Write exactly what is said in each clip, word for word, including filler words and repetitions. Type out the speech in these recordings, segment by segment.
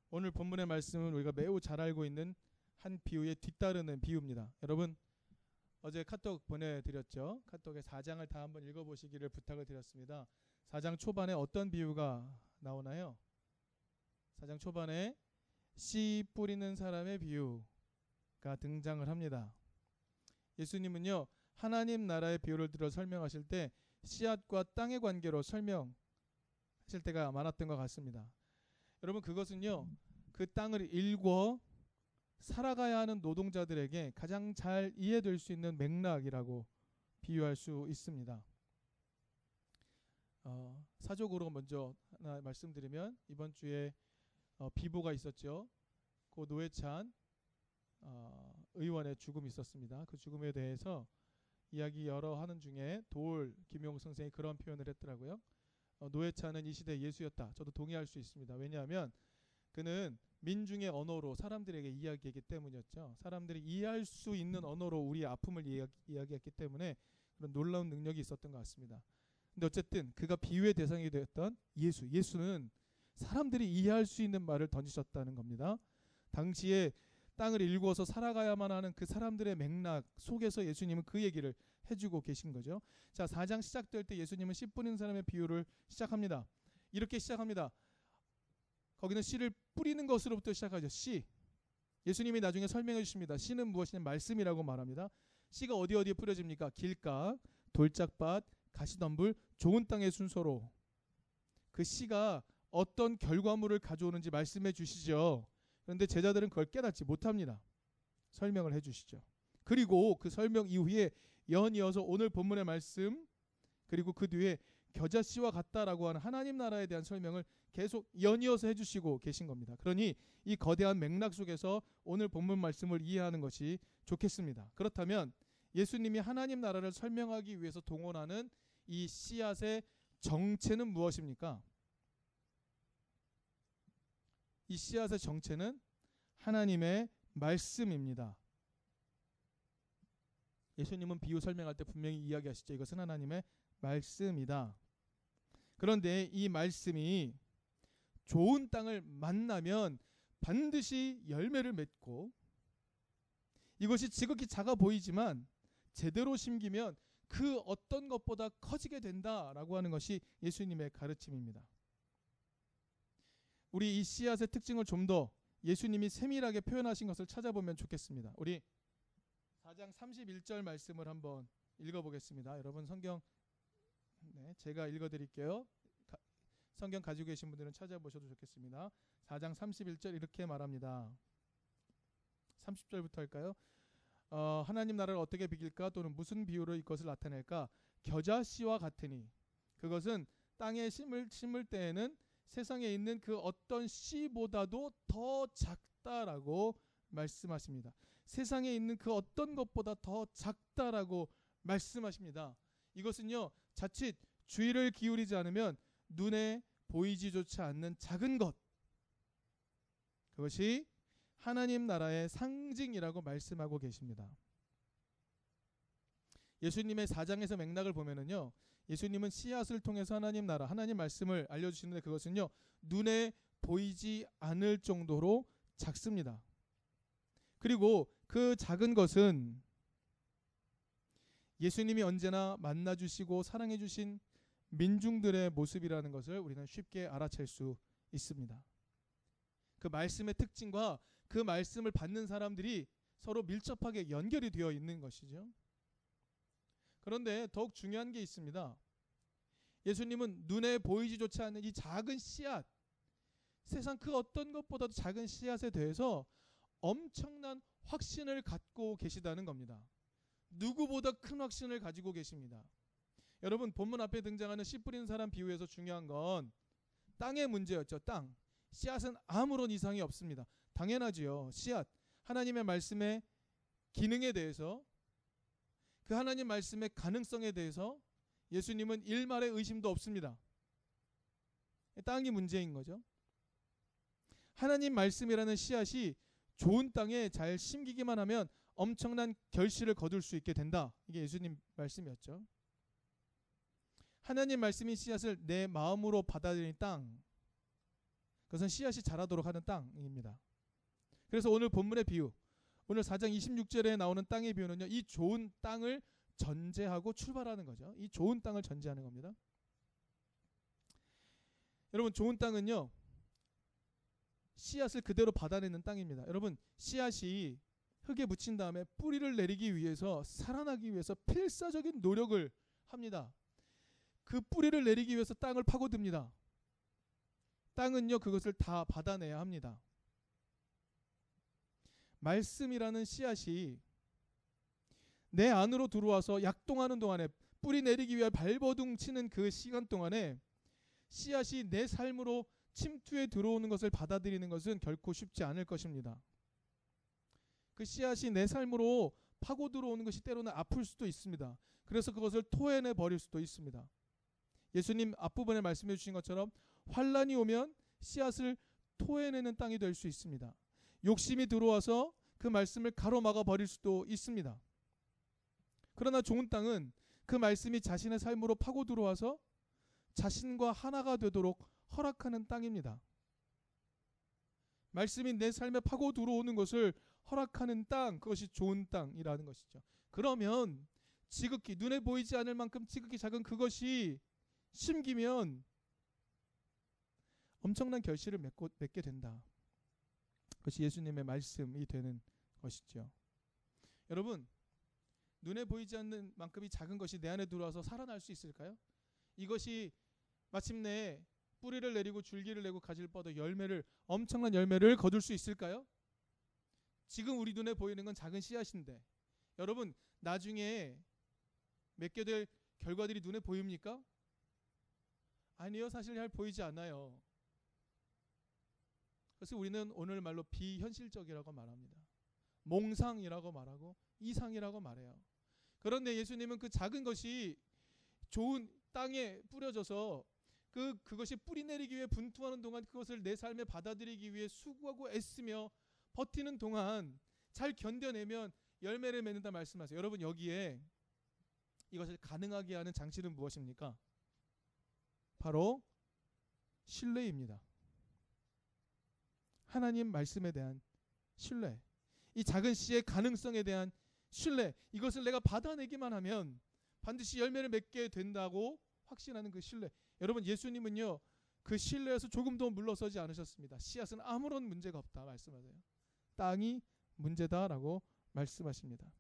오늘 본문의 말씀은 우리가 매우 잘 알고 있는 한 비유에 뒤따르는 비유입니다. 여러분 어제 카톡 보내드렸죠. 카톡에 사 장을 다 한번 읽어보시기를 부탁을 드렸습니다. 사 장 초반에 어떤 비유가 나오나요? 사 장 초반에 씨 뿌리는 사람의 비유가 등장을 합니다. 예수님은요 하나님 나라의 비유를 들어 설명하실 때 씨앗과 땅의 관계로 설명하실 때가 많았던 것 같습니다. 여러분 그것은요 그 땅을 일궈 살아가야 하는 노동자들에게 가장 잘 이해될 수 있는 맥락이라고 비유할 수 있습니다. 어, 사적으로 먼저 하나 말씀드리면 이번 주에 어, 비보가 있었죠. 고 노회찬 어, 의원의 죽음이 있었습니다. 그 죽음에 대해서 이야기 여러 하는 중에 도올 김용 선생이 그런 표현을 했더라고요. 어, 노회찬은 이 시대의 예수였다. 저도 동의할 수 있습니다. 왜냐하면 그는 민중의 언어로 사람들에게 이야기했기 때문이었죠. 사람들이 이해할 수 있는 언어로 우리의 아픔을 이야기, 이야기했기 때문에 그런 놀라운 능력이 있었던 것 같습니다. 근데 어쨌든 그가 비유의 대상이 되었던 예수, 예수는 사람들이 이해할 수 있는 말을 던지셨다는 겁니다. 당시에 땅을 일구어서 살아가야만 하는 그 사람들의 맥락 속에서 예수님은 그 얘기를 해주고 계신 거죠. 자, 사 장 시작될 때 예수님은 씨 뿌리는 사람의 비유를 시작합니다. 이렇게 시작합니다. 거기는 씨를 뿌리는 것으로부터 시작하죠. 씨. 예수님이 나중에 설명해 주십니다. 씨는 무엇이냐? 말씀이라고 말합니다. 씨가 어디 어디에 뿌려집니까? 길가, 돌짝밭, 가시덤불, 좋은 땅의 순서로. 그 씨가 어떤 결과물을 가져오는지 말씀해 주시죠. 그런데 제자들은 그걸 깨닫지 못합니다. 설명을 해 주시죠. 그리고 그 설명 이후에 연이어서 오늘 본문의 말씀 그리고 그 뒤에 겨자씨와 같다라고 하는 하나님 나라에 대한 설명을 계속 연이어서 해주시고 계신 겁니다. 그러니 이 거대한 맥락 속에서 오늘 본문 말씀을 이해하는 것이 좋겠습니다. 그렇다면 예수님이 하나님 나라를 설명하기 위해서 동원하는 이 씨앗의 정체는 무엇입니까? 이 씨앗의 정체는 하나님의 말씀입니다. 예수님은 비유 설명할 때 분명히 이야기하시죠. 이것은 하나님의 말씀이다. 그런데 이 말씀이 좋은 땅을 만나면 반드시 열매를 맺고 이것이 지극히 작아 보이지만 제대로 심기면 그 어떤 것보다 커지게 된다라고 하는 것이 예수님의 가르침입니다. 우리 이 씨앗의 특징을 좀 더 예수님이 세밀하게 표현하신 것을 찾아보면 좋겠습니다. 우리 사 장 삼십일 절 말씀을 한번 읽어보겠습니다. 여러분 성경 네, 제가 읽어드릴게요. 가, 성경 가지고 계신 분들은 찾아보셔도 좋겠습니다. 사 장 삼십일 절 이렇게 말합니다. 삼십 절부터 할까요? 어, 하나님 나라를 어떻게 비길까 또는 무슨 비유로 이것을 나타낼까? 겨자씨와 같으니 그것은 땅에 심을, 심을 때에는 세상에 있는 그 어떤 씨보다도 더 작다라고 말씀하십니다. 세상에 있는 그 어떤 것보다 더 작다라고 말씀하십니다. 이것은요 자칫 주의를 기울이지 않으면 눈에 보이지조차 않는 작은 것 그것이 하나님 나라의 상징이라고 말씀하고 계십니다. 예수님의 사 장에서 맥락을 보면은요 예수님은 씨앗을 통해서 하나님 나라 하나님 말씀을 알려주시는데 그것은요 눈에 보이지 않을 정도로 작습니다. 그리고 그 작은 것은 예수님이 언제나 만나주시고 사랑해주신 민중들의 모습이라는 것을 우리는 쉽게 알아챌 수 있습니다. 그 말씀의 특징과 그 말씀을 받는 사람들이 서로 밀접하게 연결이 되어 있는 것이죠. 그런데 더욱 중요한 게 있습니다. 예수님은 눈에 보이지조차 않는 이 작은 씨앗, 세상 그 어떤 것보다도 작은 씨앗에 대해서 엄청난 확신을 갖고 계시다는 겁니다. 누구보다 큰 확신을 가지고 계십니다. 여러분 본문 앞에 등장하는 씨 뿌리는 사람 비유에서 중요한 건 땅의 문제였죠. 땅. 씨앗은 아무런 이상이 없습니다. 당연하지요. 씨앗. 하나님의 말씀의 기능에 대해서 그 하나님 말씀의 가능성에 대해서 예수님은 일말의 의심도 없습니다. 땅이 문제인 거죠. 하나님 말씀이라는 씨앗이 좋은 땅에 잘 심기기만 하면 엄청난 결실을 거둘 수 있게 된다. 이게 예수님 말씀이었죠. 하나님 말씀인 씨앗을 내 마음으로 받아들인 땅 그것은 씨앗이 자라도록 하는 땅입니다. 그래서 오늘 본문의 비유, 오늘 사 장 이십육 절에 나오는 땅의 비유는요, 이 좋은 땅을 전제하고 출발하는 거죠. 이 좋은 땅을 전제하는 겁니다. 여러분, 좋은 땅은요, 씨앗을 그대로 받아내는 땅입니다. 여러분, 씨앗이 흙에 묻힌 다음에 뿌리를 내리기 위해서, 살아나기 위해서 필사적인 노력을 합니다. 그 뿌리를 내리기 위해서 땅을 파고듭니다. 땅은요, 그것을 다 받아내야 합니다. 말씀이라는 씨앗이 내 안으로 들어와서 약동하는 동안에, 뿌리 내리기 위해 발버둥 치는 그 시간 동안에 씨앗이 내 삶으로 침투해 들어오는 것을 받아들이는 것은 결코 쉽지 않을 것입니다. 그 씨앗이 내 삶으로 파고 들어오는 것이 때로는 아플 수도 있습니다. 그래서 그것을 토해내 버릴 수도 있습니다. 예수님 앞부분에 말씀해 주신 것처럼 환란이 오면 씨앗을 토해내는 땅이 될 수 있습니다. 욕심이 들어와서 그 말씀을 가로막아 버릴 수도 있습니다. 그러나 좋은 땅은 그 말씀이 자신의 삶으로 파고 들어와서 자신과 하나가 되도록 허락하는 땅입니다. 말씀이 내 삶에 파고 들어오는 것을 허락하는 땅, 그것이 좋은 땅이라는 것이죠. 그러면 지극히 눈에 보이지 않을 만큼 지극히 작은 그것이 심기면 엄청난 결실을 맺고, 맺게 된다. 그것이 예수님의 말씀이 되는 것이죠. 여러분, 눈에 보이지 않는 만큼이 작은 것이 내 안에 들어와서 살아날 수 있을까요? 이것이 마침내 뿌리를 내리고 줄기를 내고 가지를 뻗어 열매를, 엄청난 열매를 거둘 수 있을까요? 지금 우리 눈에 보이는 건 작은 씨앗인데, 여러분, 나중에 맺게 될 결과들이 눈에 보입니까? 아니요, 사실 잘 보이지 않아요. 그래서 우리는 오늘 말로 비현실적이라고 말합니다. 몽상이라고 말하고 이상이라고 말해요. 그런데 예수님은 그 작은 것이 좋은 땅에 뿌려져서 그, 그것이 뿌리 내리기 위해 분투하는 동안, 그것을 내 삶에 받아들이기 위해 수고하고 애쓰며 버티는 동안 잘 견뎌내면 열매를 맺는다 말씀하세요. 여러분, 여기에 이것을 가능하게 하는 장치는 무엇입니까? 바로 신뢰입니다. 하나님 말씀에 대한 신뢰, 이 작은 씨의 가능성에 대한 신뢰, 이것을 내가 받아내기만 하면 반드시 열매를 맺게 된다고 확신하는 그 신뢰. 여러분, 예수님은요, 그 신뢰에서 조금도 물러서지 않으셨습니다. 씨앗은 아무런 문제가 없다 말씀하세요. 땅이 문제다라고 말씀하십니다.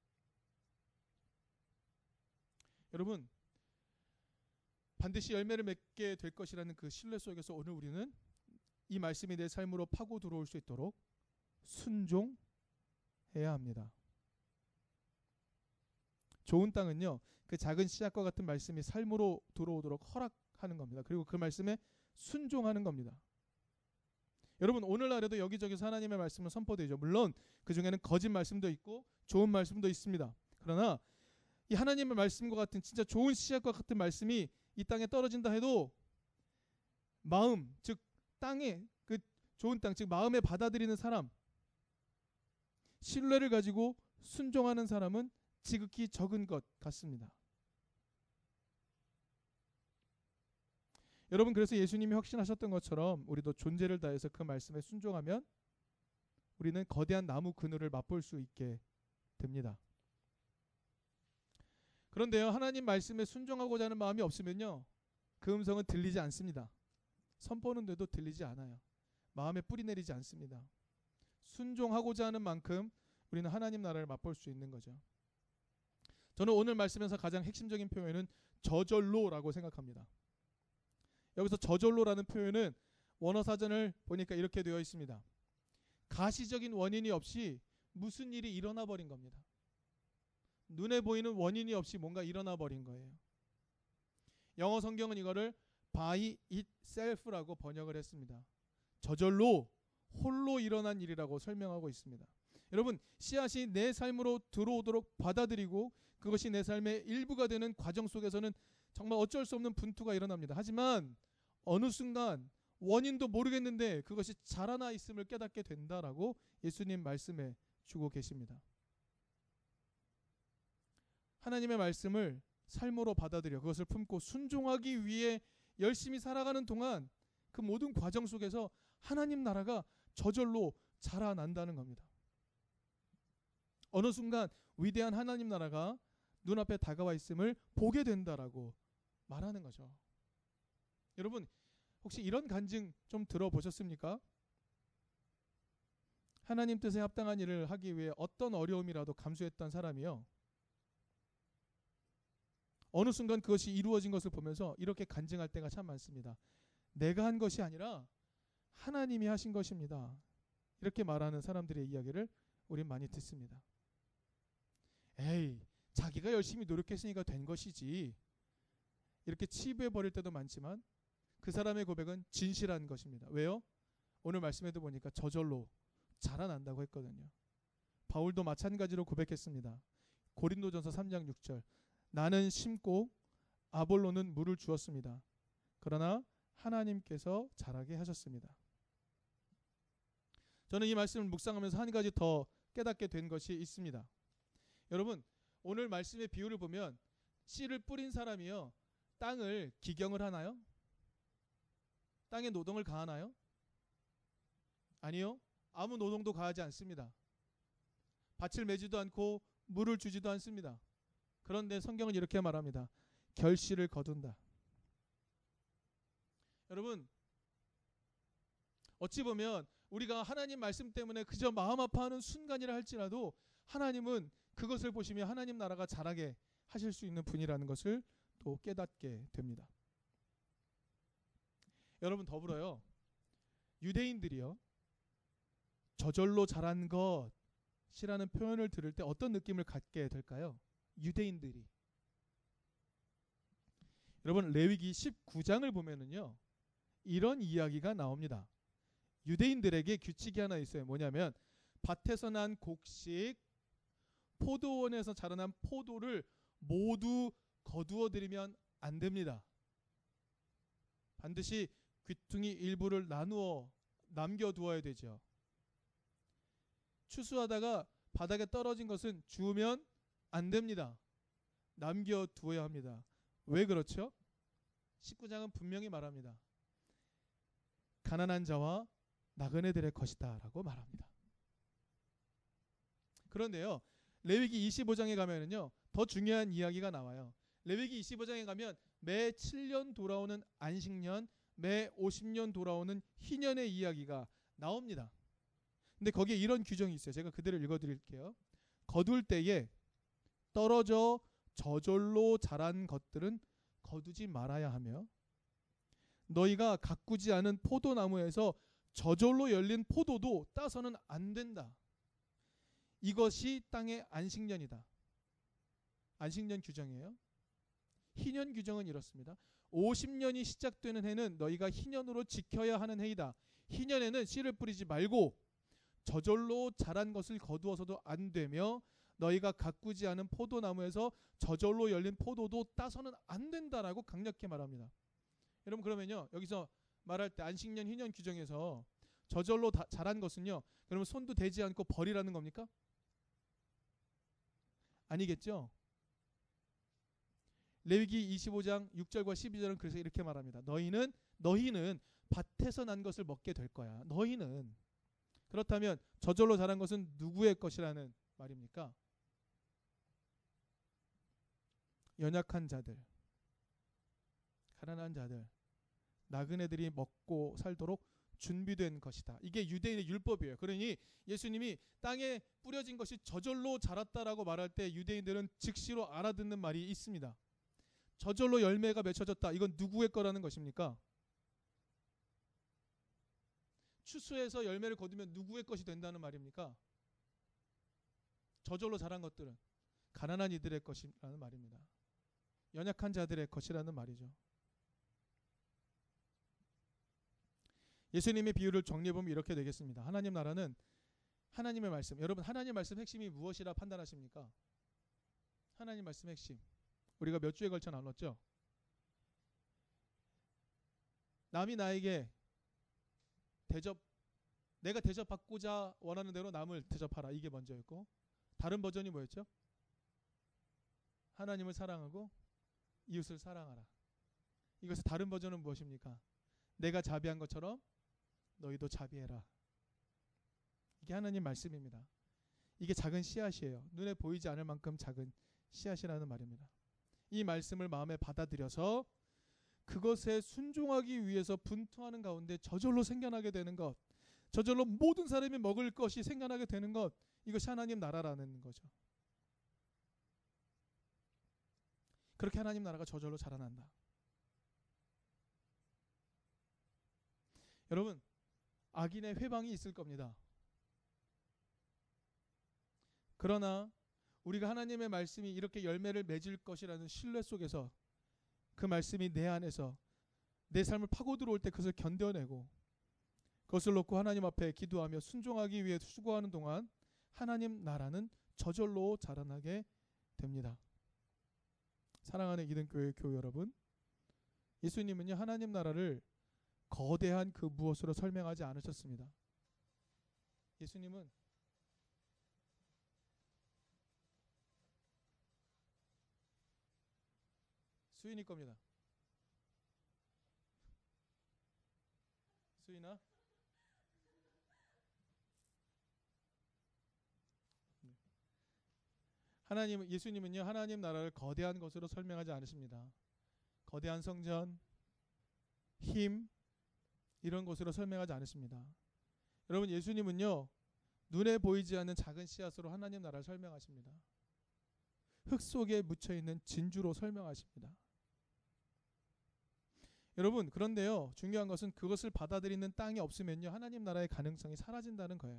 여러분, 반드시 열매를 맺게 될 것이라는 그 신뢰 속에서 오늘 우리는 이 말씀이 내 삶으로 파고 들어올 수 있도록 순종해야 합니다. 좋은 땅은요, 그 작은 씨앗과 같은 말씀이 삶으로 들어오도록 허락하는 겁니다. 그리고 그 말씀에 순종하는 겁니다. 여러분, 오늘날에도 여기저기서 하나님의 말씀은 선포되죠. 물론 그 중에는 거짓 말씀도 있고 좋은 말씀도 있습니다. 그러나 이 하나님의 말씀과 같은 진짜 좋은 씨앗과 같은 말씀이 이 땅에 떨어진다 해도 마음, 즉 땅에, 그 좋은 땅, 즉 마음에 받아들이는 사람, 신뢰를 가지고 순종하는 사람은 지극히 적은 것 같습니다. 여러분, 그래서 예수님이 확신하셨던 것처럼 우리도 존재를 다해서 그 말씀에 순종하면 우리는 거대한 나무 그늘을 맛볼 수 있게 됩니다. 그런데요, 하나님 말씀에 순종하고자 하는 마음이 없으면요, 그 음성은 들리지 않습니다. 선포하는데도 들리지 않아요. 마음에 뿌리 내리지 않습니다. 순종하고자 하는 만큼 우리는 하나님 나라를 맛볼 수 있는 거죠. 저는 오늘 말씀에서 가장 핵심적인 표현은 저절로라고 생각합니다. 여기서 저절로라는 표현은 원어 사전을 보니까 이렇게 되어 있습니다. 가시적인 원인이 없이 무슨 일이 일어나 버린 겁니다. 눈에 보이는 원인이 없이 뭔가 일어나 버린 거예요. 영어 성경은 이거를 by itself라고 번역을 했습니다. 저절로, 홀로 일어난 일이라고 설명하고 있습니다. 여러분, 씨앗이 내 삶으로 들어오도록 받아들이고 그것이 내 삶의 일부가 되는 과정 속에서는 정말 어쩔 수 없는 분투가 일어납니다. 하지만 어느 순간 원인도 모르겠는데 그것이 자라나 있음을 깨닫게 된다라고 예수님 말씀해 주고 계십니다. 하나님의 말씀을 삶으로 받아들여 그것을 품고 순종하기 위해 열심히 살아가는 동안 그 모든 과정 속에서 하나님 나라가 저절로 자라난다는 겁니다. 어느 순간 위대한 하나님 나라가 눈앞에 다가와 있음을 보게 된다라고 말하는 거죠. 여러분 혹시 이런 간증 좀 들어보셨습니까? 하나님 뜻에 합당한 일을 하기 위해 어떤 어려움이라도 감수했던 사람이요, 어느 순간 그것이 이루어진 것을 보면서 이렇게 간증할 때가 참 많습니다. 내가 한 것이 아니라 하나님이 하신 것입니다. 이렇게 말하는 사람들의 이야기를 우린 많이 듣습니다. 에이, 자기가 열심히 노력했으니까 된 것이지, 이렇게 치부해버릴 때도 많지만 그 사람의 고백은 진실한 것입니다. 왜요? 오늘 말씀에도 보니까 저절로 자라난다고 했거든요. 바울도 마찬가지로 고백했습니다. 고린도전서 삼 장 육 절, 나는 심고 아볼로는 물을 주었습니다. 그러나 하나님께서 자라게 하셨습니다. 저는 이 말씀을 묵상하면서 한 가지 더 깨닫게 된 것이 있습니다. 여러분 오늘 말씀의 비유를 보면 씨를 뿌린 사람이요, 땅을 기경을 하나요? 땅에 노동을 가하나요? 아니요. 아무 노동도 가하지 않습니다. 밭을 매지도 않고 물을 주지도 않습니다. 그런데 성경은 이렇게 말합니다. 결실을 거둔다. 여러분 어찌 보면 우리가 하나님 말씀 때문에 그저 마음 아파하는 순간이라 할지라도 하나님은 그것을 보시며 하나님 나라가 자라게 하실 수 있는 분이라는 것을 또 깨닫게 됩니다. 여러분 더불어요, 유대인들이요 저절로 자란 것이라는 표현을 들을 때 어떤 느낌을 갖게 될까요? 유대인들이, 여러분 레위기 십구 장을 보면은요 이런 이야기가 나옵니다. 유대인들에게 규칙이 하나 있어요. 뭐냐면 밭에서 난 곡식, 포도원에서 자라난 포도를 모두 거두어 들이면 안 됩니다. 반드시 귀퉁이 일부를 나누어 남겨두어야 되죠. 추수하다가 바닥에 떨어진 것은 주우면 안 됩니다. 남겨두어야 합니다. 왜 그렇죠? 십구 장은 분명히 말합니다. 가난한 자와 나그네들의 것이다 라고 말합니다. 그런데요 레위기 이십오 장에 가면은요 더 중요한 이야기가 나와요. 레위기 이십오 장에 가면 매 칠 년 돌아오는 안식년, 매 오십 년 돌아오는 희년의 이야기가 나옵니다. 근데 거기에 이런 규정이 있어요. 제가 그대로 읽어드릴게요. 거둘 때에 떨어져 저절로 자란 것들은 거두지 말아야 하며, 너희가 가꾸지 않은 포도나무에서 저절로 열린 포도도 따서는 안 된다. 이것이 땅의 안식년이다. 안식년 규정이에요. 희년 규정은 이렇습니다. 오십 년이 시작되는 해는 너희가 희년으로 지켜야 하는 해이다. 희년에는 씨를 뿌리지 말고 저절로 자란 것을 거두어서도 안 되며, 너희가 가꾸지 않은 포도나무에서 저절로 열린 포도도 따서는 안 된다라고 강력히 말합니다. 여러분 그러면요 여기서 말할 때 안식년 희년 규정에서 저절로 다, 자란 것은요 그러면 손도 대지 않고 버리라는 겁니까? 아니겠죠. 레위기 이십오 장 육 절과 십이 절은 그래서 이렇게 말합니다. 너희는 너희는 밭에서 난 것을 먹게 될 거야. 너희는. 그렇다면 저절로 자란 것은 누구의 것이라는 말입니까? 연약한 자들, 가난한 자들, 나그네들이 먹고 살도록 준비된 것이다. 이게 유대인의 율법이에요. 그러니 예수님이 땅에 뿌려진 것이 저절로 자랐다라고 말할 때 유대인들은 즉시로 알아듣는 말이 있습니다. 저절로 열매가 맺혀졌다. 이건 누구의 거라는 것입니까? 추수해서 열매를 거두면 누구의 것이 된다는 말입니까? 저절로 자란 것들은 가난한 이들의 것이라는 말입니다. 연약한 자들의 것이라는 말이죠. 예수님의 비유를 정리해보면 이렇게 되겠습니다. 하나님 나라는 하나님의 말씀. 여러분 하나님 말씀 핵심이 무엇이라 판단하십니까? 하나님 말씀 핵심. 우리가 몇 주에 걸쳐 나눴죠? 남이 나에게 대접, 내가 대접받고자 원하는 대로 남을 대접하라. 이게 먼저였고, 다른 버전이 뭐였죠? 하나님을 사랑하고 이웃을 사랑하라. 이것의 다른 버전은 무엇입니까? 내가 자비한 것처럼 너희도 자비해라. 이게 하나님 말씀입니다. 이게 작은 씨앗이에요. 눈에 보이지 않을 만큼 작은 씨앗이라는 말입니다. 이 말씀을 마음에 받아들여서 그것에 순종하기 위해서 분투하는 가운데 저절로 생겨나게 되는 것, 저절로 모든 사람이 먹을 것이 생겨나게 되는 것, 이것이 하나님 나라라는 거죠. 그렇게 하나님 나라가 저절로 자라난다. 여러분, 악인의 회방이 있을 겁니다. 그러나 우리가 하나님의 말씀이 이렇게 열매를 맺을 것이라는 신뢰 속에서 그 말씀이 내 안에서 내 삶을 파고 들어올 때 그것을 견뎌내고 그것을 놓고 하나님 앞에 기도하며 순종하기 위해 수고하는 동안 하나님 나라는 저절로 자라나게 됩니다. 사랑하는 기든교회 교회 여러분, 예수님은요 하나님 나라를 거대한 그 무엇으로 설명하지 않으셨습니다. 예수님은 수인이 겁니다. 수인아? 하나님, 예수님은요 하나님 나라를 거대한 것으로 설명하지 않으십니다. 거대한 성전, 힘 이런 것으로 설명하지 않으십니다. 여러분, 예수님은요 눈에 보이지 않는 작은 씨앗으로 하나님 나라를 설명하십니다. 흙 속에 묻혀있는 진주로 설명하십니다. 여러분, 그런데요 중요한 것은 그것을 받아들이는 땅이 없으면요 하나님 나라의 가능성이 사라진다는 거예요.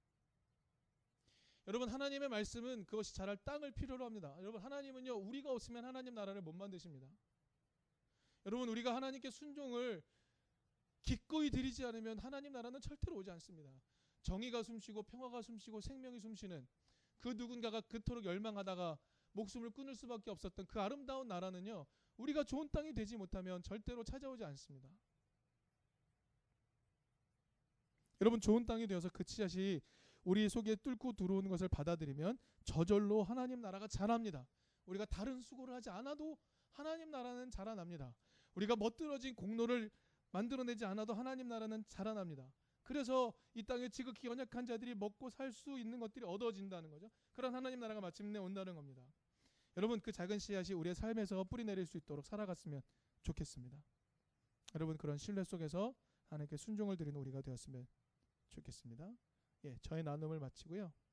여러분, 하나님의 말씀은 그것이 자랄 땅을 필요로 합니다. 여러분, 하나님은요 우리가 없으면 하나님 나라를 못 만드십니다. 여러분, 우리가 하나님께 순종을 기꺼이 드리지 않으면 하나님 나라는 절대로 오지 않습니다. 정의가 숨쉬고 평화가 숨쉬고 생명이 숨쉬는 그 누군가가 그토록 열망하다가 목숨을 끊을 수밖에 없었던 그 아름다운 나라는요 우리가 좋은 땅이 되지 못하면 절대로 찾아오지 않습니다. 여러분, 좋은 땅이 되어서 그 씨앗이 우리 속에 뚫고 들어오는 것을 받아들이면 저절로 하나님 나라가 자랍니다. 우리가 다른 수고를 하지 않아도 하나님 나라는 자라납니다. 우리가 멋들어진 공로를 만들어내지 않아도 하나님 나라는 자라납니다. 그래서 이 땅에 지극히 연약한 자들이 먹고 살 수 있는 것들이 얻어진다는 거죠. 그런 하나님 나라가 마침내 온다는 겁니다. 여러분, 그 작은 씨앗이 우리의 삶에서 뿌리 내릴 수 있도록 살아갔으면 좋겠습니다. 여러분, 그런 신뢰 속에서 하나님께 순종을 드리는 우리가 되었으면 좋겠습니다. 예, 저의 나눔을 마치고요.